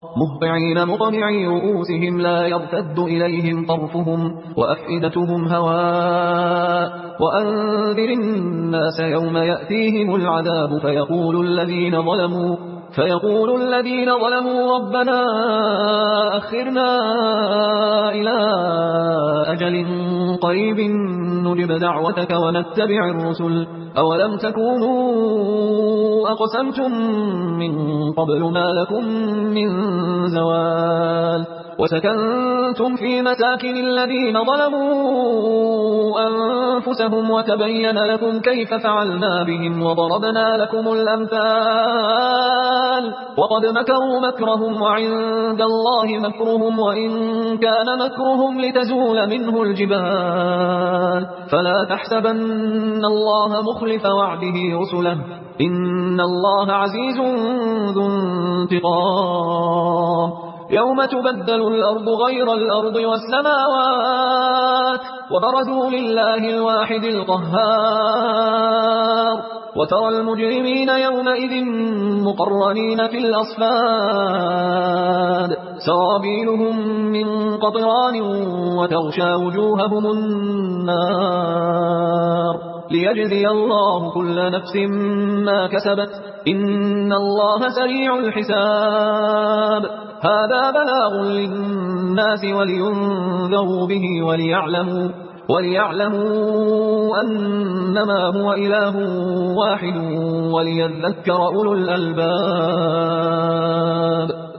مهطعين مقنعي رؤوسهم لا يرتد إليهم طرفهم وأفئدتهم هواء وأنذر الناس يوم يأتيهم العذاب فيقول الذين ظلموا ربنا أخرنا إلى أجل قريب نجب دعوتك ونتبع الرسل أولم تكونوا أقسمتم من قبل ما لكم من زوال وسكنتم في مساكن الذين ظلموا أنفسهم وتبين لكم كيف فعلنا بهم وضربنا لكم الأمثال وقد مكروا مكرهم وعند الله مكرهم وإن كان مكرهم لتزول منه الجبال فلا تحسبن الله مخلف وعده رسله إن الله عزيز ذو انتقام يوم تبدل الأرض غير الأرض والسماوات وبرزوا لله الواحد القهار وترى المجرمين يومئذ مقرنين في الأصفاد سرابيلهم من قطران وتغشى وجوههم النار ليجزي الله كل نفس ما كسبت إن الله سريع الحساب هذا بلاغ للناس ولينذروا به وليعلموا أنما هو إله واحد وليذكر أولو الألباب